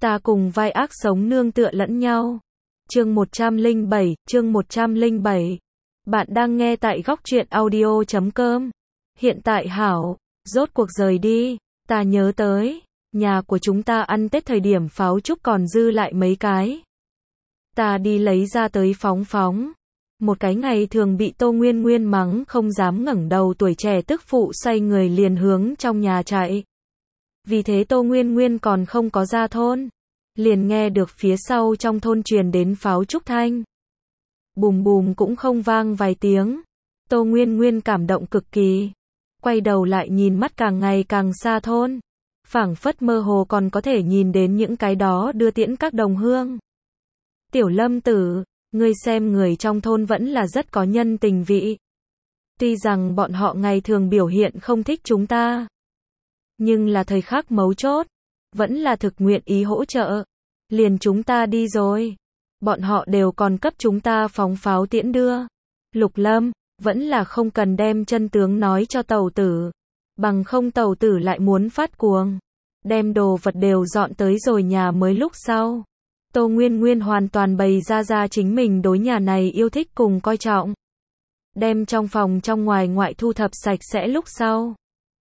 Ta cùng vai ác sống nương tựa lẫn nhau. Chương 107. Bạn đang nghe tại góc truyện audio.com. Hiện tại hảo, rốt cuộc rời đi, ta nhớ tới, nhà của chúng ta ăn Tết thời điểm pháo trúc còn dư lại mấy cái. Ta đi lấy ra tới phóng. Một cái ngày thường bị Tô Nguyên Nguyên mắng không dám ngẩng đầu tuổi trẻ tức phụ xoay người liền hướng trong nhà chạy. Vì thế Tô Nguyên Nguyên còn không có ra thôn, liền nghe được phía sau trong thôn truyền đến pháo trúc thanh. Bùm bùm cũng không vang vài tiếng. Tô Nguyên Nguyên cảm động cực kỳ. Quay đầu lại nhìn mắt càng ngày càng xa thôn. Phảng phất mơ hồ còn có thể nhìn đến những cái đó đưa tiễn các đồng hương. Tiểu Lâm tử, ngươi xem người trong thôn vẫn là rất có nhân tình vị. Tuy rằng bọn họ ngày thường biểu hiện không thích chúng ta, nhưng là thời khắc mấu chốt, vẫn là thực nguyện ý hỗ trợ. Liền chúng ta đi rồi, bọn họ đều còn cấp chúng ta phóng pháo tiễn đưa. Lục Lâm, vẫn là không cần đem chân tướng nói cho tẩu tử, bằng không tẩu tử lại muốn phát cuồng. Đem đồ vật đều dọn tới rồi nhà mới lúc sau. Tô Nguyên Nguyên hoàn toàn bày ra chính mình đối nhà này yêu thích cùng coi trọng. Đem trong phòng trong ngoài ngoại thu thập sạch sẽ lúc sau.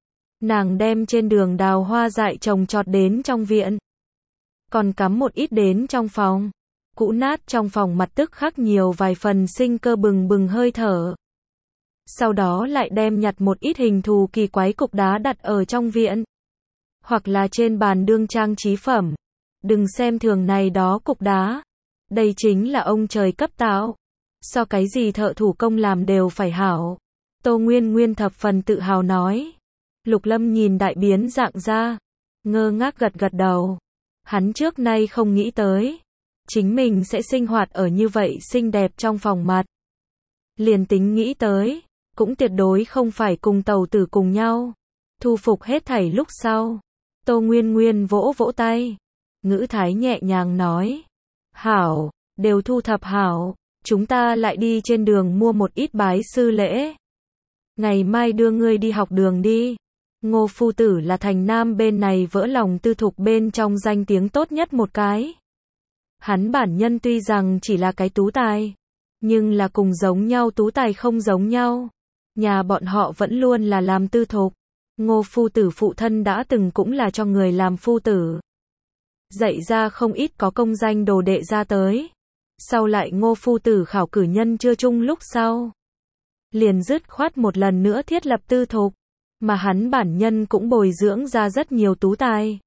Nàng đem trên đường đào hoa dại trồng trọt đến trong viện. Còn cắm một ít đến trong phòng. Cũ nát trong phòng mặt tức khắc nhiều vài phần sinh cơ bừng bừng hơi thở. Sau đó lại đem nhặt một ít hình thù kỳ quái cục đá đặt ở trong viện. Hoặc là trên bàn đương trang trí phẩm. Đừng xem thường này đó cục đá. Đây chính là ông trời cấp tạo. So cái gì thợ thủ công làm đều phải hảo. Tô Nguyên Nguyên thập phần tự hào nói. Lục Lâm nhìn đại biến dạng ra. Ngơ ngác gật đầu. Hắn trước nay không nghĩ tới. Chính mình sẽ sinh hoạt ở như vậy xinh đẹp trong phòng mặt. Liền tính nghĩ tới. Cũng tuyệt đối không phải cùng tẩu tử cùng nhau. Thu phục hết thảy lúc sau. Tô Nguyên Nguyên vỗ vỗ tay. Ngữ thái nhẹ nhàng nói. Hảo, đều thu thập hảo. Chúng ta lại đi trên đường mua một ít bái sư lễ. Ngày mai đưa ngươi đi học đường đi. Ngô phu tử là thành nam bên này vỡ lòng tư thục bên trong danh tiếng tốt nhất một cái. Hắn bản nhân tuy rằng chỉ là cái tú tài, nhưng là cùng giống nhau tú tài không giống nhau. Nhà bọn họ vẫn luôn là làm tư thục. Ngô phu tử phụ thân đã từng cũng là cho người làm phu tử. Dạy ra không ít có công danh đồ đệ ra tới. Sau lại Ngô phu tử khảo cử nhân chưa chung lúc sau. Liền dứt khoát một lần nữa thiết lập tư thục. Mà hắn bản nhân cũng bồi dưỡng ra rất nhiều tú tài.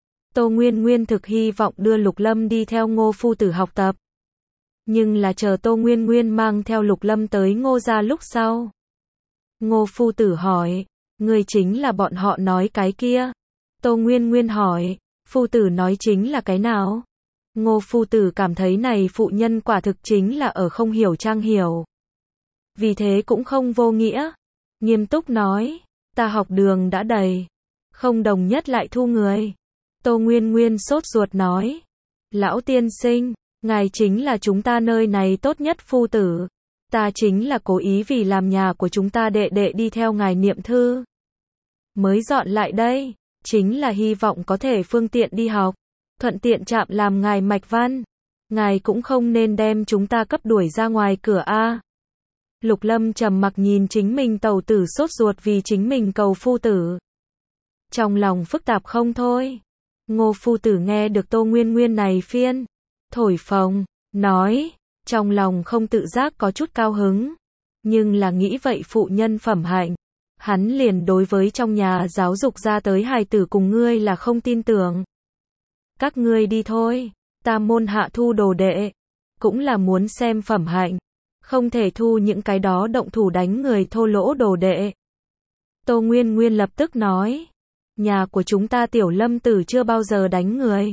Tô Nguyên Nguyên thực hy vọng đưa Lục Lâm đi theo Ngô phu tử học tập. Nhưng là chờ Tô Nguyên Nguyên mang theo Lục Lâm tới Ngô gia lúc sau. Ngô phu tử hỏi, người chính là bọn họ nói cái kia. Tô Nguyên Nguyên hỏi, phu tử nói chính là cái nào? Ngô phu tử cảm thấy này phụ nhân quả thực chính là ở không hiểu trang hiểu. Vì thế cũng không vô nghĩa. Nghiêm túc nói, ta học đường đã đầy. Không đồng nhất lại thu người. Tô Nguyên Nguyên sốt ruột nói. Lão tiên sinh, ngài chính là chúng ta nơi này tốt nhất phu tử. Ta chính là cố ý vì làm nhà của chúng ta đệ đệ đi theo ngài niệm thư. Mới dọn lại đây, chính là hy vọng có thể phương tiện đi học. Thuận tiện chạm làm ngài mạch văn. Ngài cũng không nên đem chúng ta cấp đuổi ra ngoài cửa a. Lục Lâm trầm mặc nhìn chính mình tẩu tử sốt ruột vì chính mình cầu phu tử. Trong lòng phức tạp không thôi. Ngô phu tử nghe được Tô Nguyên Nguyên này phiên thổi phồng, nói, trong lòng không tự giác có chút cao hứng. Nhưng là nghĩ vậy phụ nhân phẩm hạnh. Hắn liền đối với trong nhà giáo dục ra tới hài tử cùng ngươi là không tin tưởng. Các ngươi đi thôi, ta môn hạ thu đồ đệ. Cũng là muốn xem phẩm hạnh. Không thể thu những cái đó động thủ đánh người thô lỗ đồ đệ. Tô Nguyên Nguyên lập tức nói. Nhà của chúng ta Tiểu Lâm tử chưa bao giờ đánh người.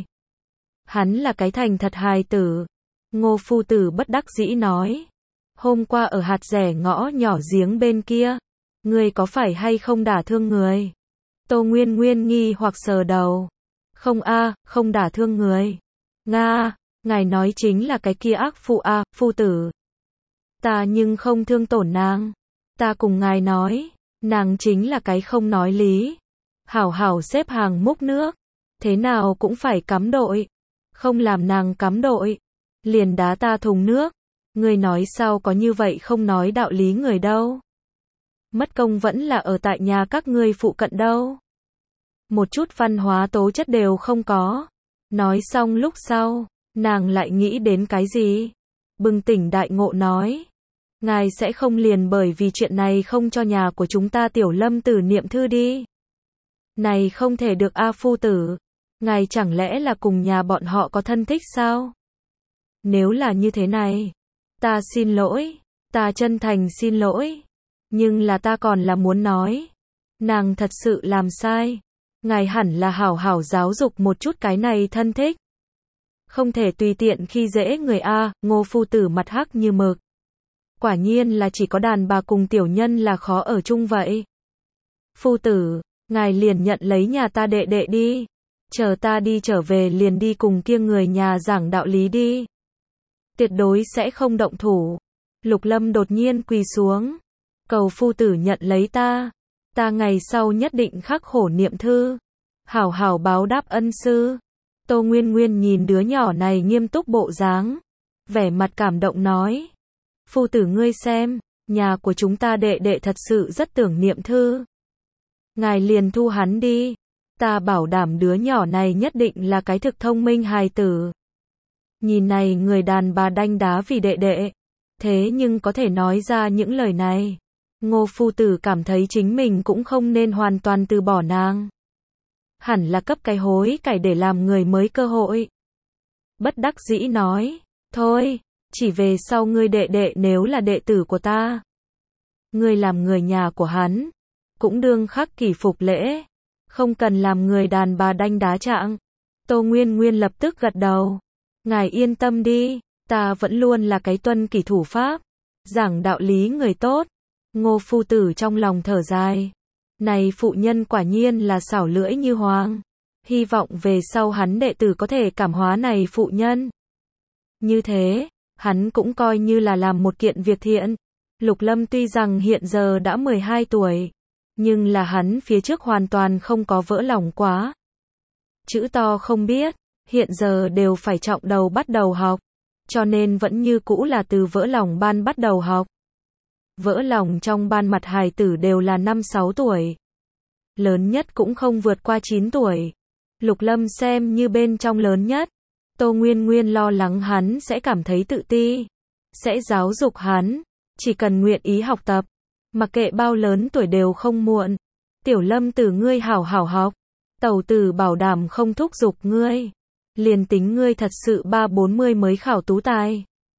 Hắn là cái thành thật hài tử. Ngô phu tử bất đắc dĩ nói. Hôm qua ở hạt rẻ ngõ nhỏ giếng bên kia. Ngươi có phải hay không đả thương người? Tô Nguyên Nguyên nghi hoặc sờ đầu. Không không đả thương người. Nga, ngài nói chính là cái kia ác phụ phu tử. Ta nhưng không thương tổn nàng. Ta cùng ngài nói, nàng chính là cái không nói lý. Hảo hảo xếp hàng múc nước. Thế nào cũng phải cắm đội. không làm nàng cắm đội, liền đá ta thùng nước. Ngươi nói sao có như vậy không nói đạo lý người đâu. Mất công vẫn là ở tại nhà các ngươi phụ cận đâu. Một chút văn hóa tố chất đều không có. Nói xong lúc sau, nàng lại nghĩ đến cái gì? Bừng tỉnh đại ngộ nói. Ngài sẽ không liền bởi vì chuyện này không cho nhà của chúng ta Tiểu Lâm tử niệm thư đi. Này không thể được a phu tử. Ngài chẳng lẽ là cùng nhà bọn họ có thân thích sao? Nếu là như thế này, ta xin lỗi, ta chân thành xin lỗi. Nhưng là ta còn là muốn nói. Nàng thật sự làm sai. Ngài hẳn là hảo hảo giáo dục một chút cái này thân thích. Không thể tùy tiện khi dễ người a. Ngô phu tử mặt hắc như mực. Quả nhiên là chỉ có đàn bà cùng tiểu nhân là khó ở chung vậy. Phu tử, ngài liền nhận lấy nhà ta đệ đệ đi. Chờ ta đi trở về liền đi cùng kia người nhà giảng đạo lý đi. Tuyệt đối sẽ không động thủ. Lục Lâm đột nhiên quỳ xuống. Cầu phu tử nhận lấy ta. Ta ngày sau nhất định khắc khổ niệm thư. Hảo hảo báo đáp ân sư. Tô Nguyên Nguyên nhìn đứa nhỏ này nghiêm túc bộ dáng. Vẻ mặt cảm động nói. Phu tử ngươi xem, nhà của chúng ta đệ đệ thật sự rất tưởng niệm thư. Ngài liền thu hắn đi. Ta bảo đảm đứa nhỏ này nhất định là cái thực thông minh hài tử. Nhìn này người đàn bà đanh đá vì đệ đệ. Thế nhưng có thể nói ra những lời này. Ngô phu tử cảm thấy chính mình cũng không nên hoàn toàn từ bỏ nàng. Hẳn là cấp cái hối cải để làm người mới cơ hội. Bất đắc dĩ nói. Thôi, chỉ về sau ngươi đệ đệ nếu là đệ tử của ta. Ngươi làm người nhà của hắn. Cũng đương khắc kỷ phục lễ. Không cần làm người đàn bà đanh đá trạng. Tô Nguyên Nguyên lập tức gật đầu. Ngài yên tâm đi. Ta vẫn luôn là cái tuân kỷ thủ pháp. Giảng đạo lý người tốt. Ngô phu tử trong lòng thở dài. Này phụ nhân quả nhiên là xảo lưỡi như hoàng. Hy vọng về sau hắn đệ tử có thể cảm hóa này phụ nhân. Như thế, hắn cũng coi như là làm một kiện việc thiện. Lục Lâm tuy rằng hiện giờ đã 12 tuổi, nhưng là hắn phía trước hoàn toàn không có vỡ lòng quá. Chữ to không biết, hiện giờ đều phải trọng đầu bắt đầu học, cho nên vẫn như cũ là từ vỡ lòng ban bắt đầu học. Vỡ lòng trong ban mặt hài tử đều là 5-6 tuổi. Lớn nhất cũng không vượt qua 9 tuổi. Lục Lâm xem như bên trong lớn nhất. Tô Nguyên Nguyên lo lắng hắn sẽ cảm thấy tự ti. Sẽ giáo dục hắn. Chỉ cần nguyện ý học tập. Mặc kệ bao lớn tuổi đều không muộn. Tiểu Lâm tử ngươi hảo hảo học. Tẩu tử bảo đảm không thúc giục ngươi. Liền tính ngươi thật sự 3-40 mới khảo tú tài.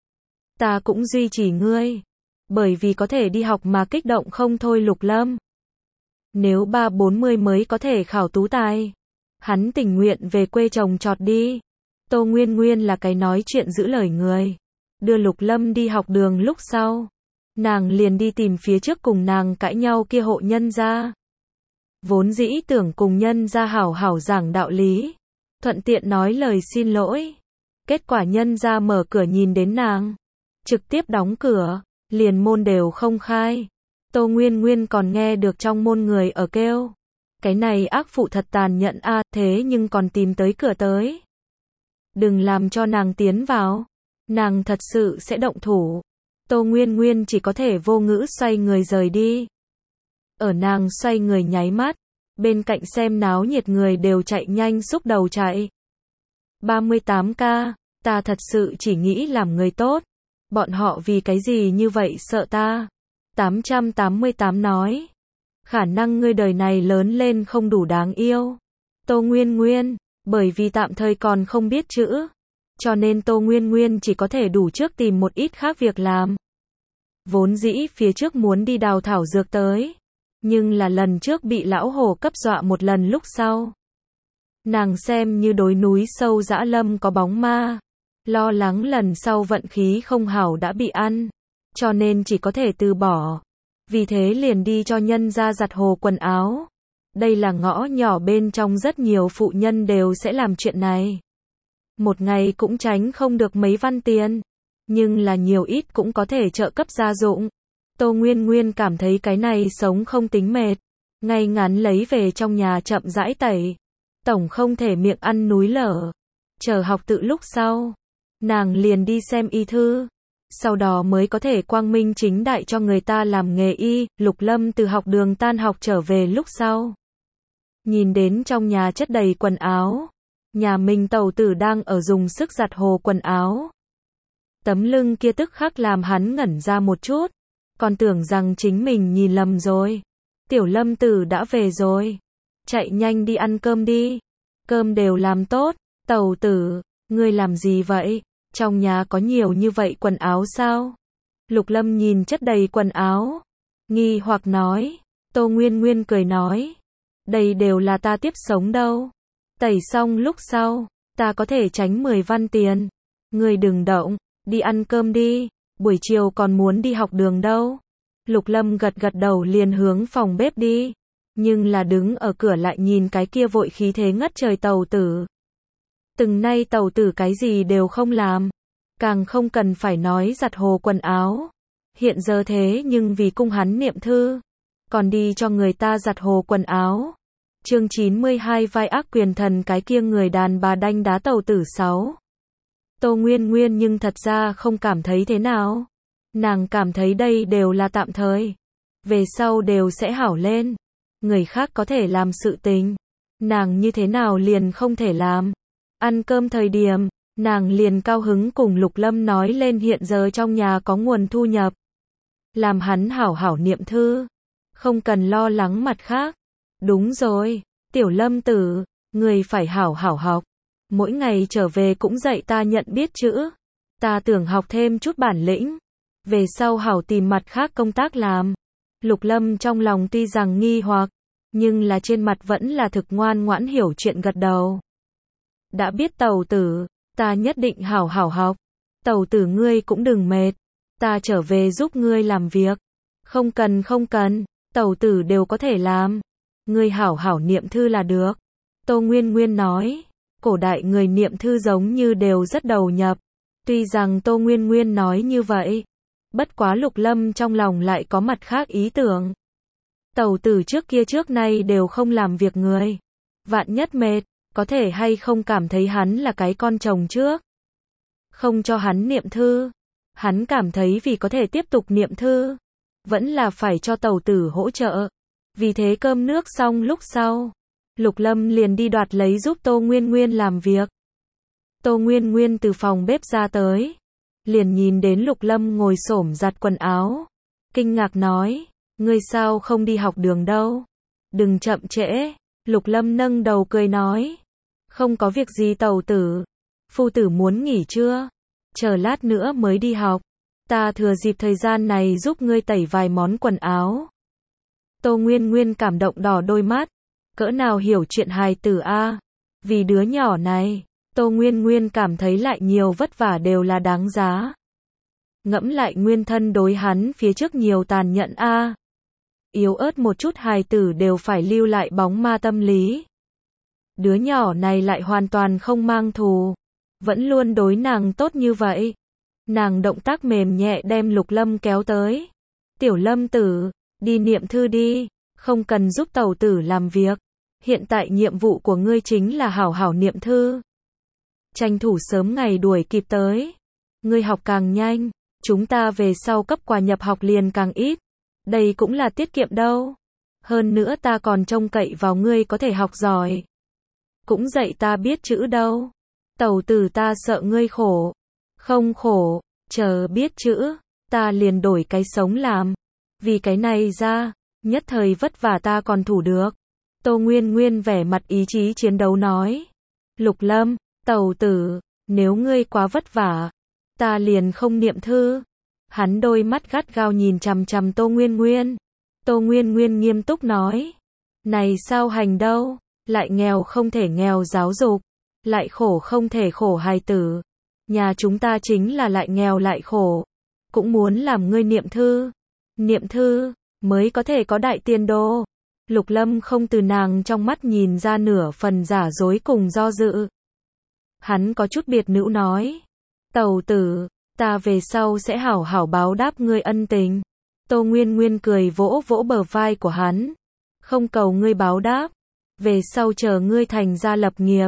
Ta cũng duy trì ngươi. Bởi vì có thể đi học mà kích động không thôi Lục Lâm. Nếu 3-40 mới có thể khảo tú tài. Hắn tình nguyện về quê trồng trọt đi. Tô Nguyên Nguyên là cái nói chuyện giữ lời người. Đưa Lục Lâm đi học đường lúc sau. Nàng liền đi tìm phía trước cùng nàng cãi nhau kia hộ nhân gia. Vốn dĩ tưởng cùng nhân gia hảo hảo giảng đạo lý. Thuận tiện nói lời xin lỗi. Kết quả nhân gia mở cửa nhìn đến nàng. Trực tiếp đóng cửa. Liền môn đều không khai. Tô Nguyên Nguyên còn nghe được trong môn người ở kêu. Cái này ác phụ thật tàn nhẫn a, thế nhưng còn tìm tới cửa tới. Đừng làm cho nàng tiến vào. Nàng thật sự sẽ động thủ. Tô Nguyên Nguyên chỉ có thể vô ngữ xoay người rời đi. Ở nàng xoay người nháy mắt. Bên cạnh xem náo nhiệt người đều chạy nhanh xúc đầu chạy. 38K, ta thật sự chỉ nghĩ làm người tốt. Bọn họ vì cái gì như vậy sợ ta? 888 nói. Khả năng ngươi đời này lớn lên không đủ đáng yêu. Tô Nguyên Nguyên, bởi vì tạm thời còn không biết chữ. Cho nên Tô Nguyên Nguyên chỉ có thể đủ trước tìm một ít khác việc làm. Vốn dĩ phía trước muốn đi đào thảo dược tới. Nhưng là lần trước bị lão hổ cấp dọa một lần lúc sau. Nàng xem như đối núi sâu dã lâm có bóng ma. Lo lắng lần sau vận khí không hảo đã bị ăn. Cho nên chỉ có thể từ bỏ. Vì thế liền đi cho nhân ra giặt hồ quần áo. Đây là ngõ nhỏ bên trong rất nhiều phụ nhân đều sẽ làm chuyện này. Một ngày cũng tránh không được mấy văn tiền. Nhưng là nhiều ít cũng có thể trợ cấp gia dụng. Tô Nguyên Nguyên cảm thấy cái này sống không tính mệt. Ngay ngắn lấy về trong nhà chậm rãi tẩy. Tổng không thể miệng ăn núi lở. chờ học tự lúc sau, nàng liền đi xem y thư, sau đó mới có thể quang minh chính đại cho người ta làm nghề y. Lục Lâm từ học đường tan học trở về lúc sau, nhìn đến trong nhà chất đầy quần áo, nhà mình tẩu tử đang ở dùng sức giặt hồ quần áo. Tấm lưng kia tức khắc làm hắn ngẩn ra một chút, còn tưởng rằng chính mình nhìn lầm rồi. Tiểu Lâm tử đã về rồi, chạy nhanh đi ăn cơm đi, cơm đều làm tốt. Tẩu tử, ngươi làm gì vậy? Trong nhà có nhiều như vậy quần áo sao? Lục Lâm nhìn chất đầy quần áo, nghi hoặc nói. Tô Nguyên Nguyên cười nói, đây đều là ta tiếp sống đâu. Tẩy xong lúc sau, ta có thể tránh 10 văn tiền. Ngươi đừng động, đi ăn cơm đi, buổi chiều còn muốn đi học đường đâu. Lục Lâm gật gật đầu liền hướng phòng bếp đi, nhưng là đứng ở cửa lại nhìn cái kia vội khí thế ngất trời tẩu tử. Từng nay tẩu tử cái gì đều không làm, càng không cần phải nói giặt hồ quần áo. Hiện giờ thế nhưng vì cung hắn niệm thư, còn đi cho người ta giặt hồ quần áo. Chương 92 vai ác quyền thần cái kia người đàn bà đanh đá tẩu tử 6. Tô Nguyên Nguyên nhưng thật ra không cảm thấy thế nào. Nàng cảm thấy đây đều là tạm thời, về sau đều sẽ hảo lên. Người khác có thể làm sự tình, nàng như thế nào liền không thể làm. Ăn cơm thời điểm, nàng liền cao hứng cùng Lục Lâm nói lên hiện giờ trong nhà có nguồn thu nhập, làm hắn hảo hảo niệm thư, không cần lo lắng mặt khác. Đúng rồi, Tiểu Lâm tử, người phải hảo hảo học, mỗi ngày trở về cũng dạy ta nhận biết chữ. Ta tưởng học thêm chút bản lĩnh, về sau hảo tìm mặt khác công tác làm. Lục Lâm trong lòng tuy rằng nghi hoặc, nhưng là trên mặt vẫn là thực ngoan ngoãn hiểu chuyện gật đầu. Đã biết tẩu tử, ta nhất định hảo hảo học. Tẩu tử ngươi cũng đừng mệt, ta trở về giúp ngươi làm việc. Không cần không cần, tẩu tử đều có thể làm. Ngươi hảo hảo niệm thư là được. Tô Nguyên Nguyên nói, cổ đại người niệm thư giống như đều rất đầu nhập. Tuy rằng Tô Nguyên Nguyên nói như vậy, bất quá Lục Lâm trong lòng lại có mặt khác ý tưởng. Tẩu tử trước kia trước nay đều không làm việc người. Vạn nhất mệt, có thể hay không cảm thấy hắn là cái con chồng trước. Không cho hắn niệm thư. Hắn cảm thấy vì có thể tiếp tục niệm thư, vẫn là phải cho tẩu tử hỗ trợ. Vì thế cơm nước xong lúc sau, Lục Lâm liền đi đoạt lấy giúp Tô Nguyên Nguyên làm việc. Tô Nguyên Nguyên từ phòng bếp ra tới, liền nhìn đến Lục Lâm ngồi xổm giặt quần áo, kinh ngạc nói, ngươi sao không đi học đường đâu? Đừng chậm trễ. Lục Lâm nâng đầu cười nói, không có việc gì tẩu tử, phu tử muốn nghỉ chưa? Chờ lát nữa mới đi học, ta thừa dịp thời gian này giúp ngươi tẩy vài món quần áo. Tô Nguyên Nguyên cảm động đỏ đôi mắt, cỡ nào hiểu chuyện hài tử a, vì đứa nhỏ này, Tô Nguyên Nguyên cảm thấy lại nhiều vất vả đều là đáng giá. Ngẫm lại nguyên thân đối hắn phía trước nhiều tàn nhẫn a, yếu ớt một chút hài tử đều phải lưu lại bóng ma tâm lý. Đứa nhỏ này lại hoàn toàn không mang thù, vẫn luôn đối nàng tốt như vậy. Nàng động tác mềm nhẹ đem Lục Lâm kéo tới. Tiểu Lâm tử, đi niệm thư đi, không cần giúp tẩu tử làm việc. Hiện tại nhiệm vụ của ngươi chính là hảo hảo niệm thư. Tranh thủ sớm ngày đuổi kịp tới. Ngươi học càng nhanh, chúng ta về sau cấp quà nhập học liền càng ít. Đây cũng là tiết kiệm đâu. Hơn nữa ta còn trông cậy vào ngươi có thể học giỏi, cũng dạy ta biết chữ đâu. Tẩu tử ta sợ ngươi khổ. Không khổ, chờ biết chữ, ta liền đổi cái sống làm. Vì cái này ra, nhất thời vất vả ta còn thủ được. Tô Nguyên Nguyên vẻ mặt ý chí chiến đấu nói. Lục Lâm, tẩu tử, nếu ngươi quá vất vả, ta liền không niệm thư. Hắn đôi mắt gắt gao nhìn chằm chằm Tô Nguyên Nguyên. Tô Nguyên Nguyên nghiêm túc nói. Này sao hành đâu, lại nghèo không thể nghèo giáo dục, lại khổ không thể khổ hài tử. Nhà chúng ta chính là lại nghèo lại khổ, cũng muốn làm ngươi niệm thư. Niệm thư, mới có thể có đại tiền đồ. Lục Lâm không từ nàng trong mắt nhìn ra nửa phần giả dối cùng do dự. Hắn có chút biệt nữ nói. Tẩu tử, ta về sau sẽ hảo hảo báo đáp ngươi ân tình. Tô Nguyên Nguyên cười vỗ vỗ bờ vai của hắn. Không cầu ngươi báo đáp, về sau chờ ngươi thành gia lập nghiệp,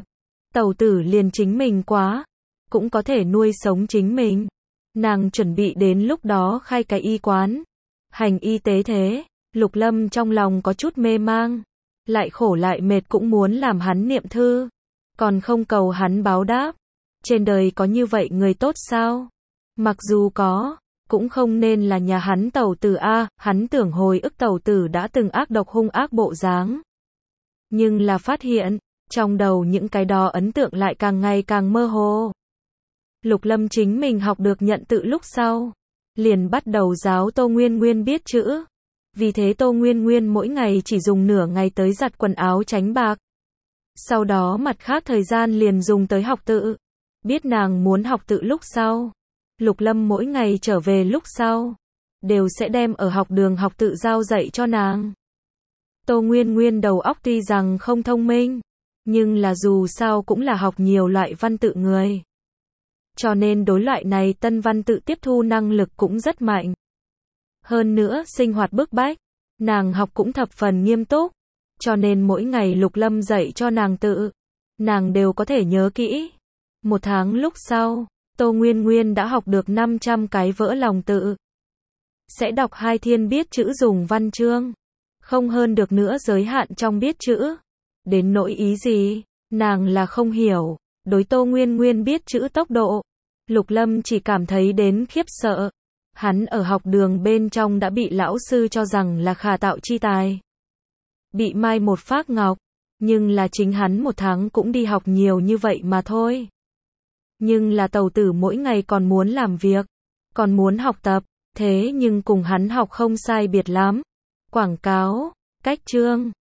Tẩu tử liền chính mình quá, cũng có thể nuôi sống chính mình. Nàng chuẩn bị đến lúc đó khai cái y quán, hành y tế thế. Lục Lâm trong lòng có chút mê mang, lại khổ lại mệt cũng muốn làm hắn niệm thư, còn không cầu hắn báo đáp. Trên đời có như vậy người tốt sao? Mặc dù có, cũng không nên là nhà hắn tẩu tử a, hắn tưởng hồi ức tẩu tử đã từng ác độc hung ác bộ dáng. Nhưng là phát hiện, trong đầu những cái đó ấn tượng lại càng ngày càng mơ hồ. Lục Lâm chính mình học được nhận tự lúc sau, liền bắt đầu giáo Tô Nguyên Nguyên biết chữ. Vì thế Tô Nguyên Nguyên mỗi ngày chỉ dùng nửa ngày tới giặt quần áo tránh bạc. Sau đó mặt khác thời gian liền dùng tới học tự. Biết nàng muốn học tự lúc sau, Lục Lâm mỗi ngày trở về lúc sau, đều sẽ đem ở học đường học tự giao dạy cho nàng. Tô Nguyên Nguyên đầu óc tuy rằng không thông minh, nhưng là dù sao cũng là học nhiều loại văn tự người. Cho nên đối loại này tân văn tự tiếp thu năng lực cũng rất mạnh. Hơn nữa, sinh hoạt bức bách, nàng học cũng thập phần nghiêm túc, cho nên mỗi ngày Lục Lâm dạy cho nàng tự, nàng đều có thể nhớ kỹ. Một tháng lúc sau, Tô Nguyên Nguyên đã học được 500 cái vỡ lòng tự. Sẽ đọc 2 thiên biết chữ dùng văn chương, không hơn được nữa giới hạn trong biết chữ. Đến nỗi ý gì, nàng là không hiểu. Đối Tô Nguyên Nguyên biết chữ tốc độ, Lục Lâm chỉ cảm thấy đến khiếp sợ. Hắn ở học đường bên trong đã bị lão sư cho rằng là khả tạo chi tài, bị mai một phác ngọc, nhưng là chính hắn một tháng cũng đi học nhiều như vậy mà thôi. Nhưng là tẩu tử mỗi ngày còn muốn làm việc, còn muốn học tập, thế nhưng cùng hắn học không sai biệt lắm. Quảng cáo, cách chương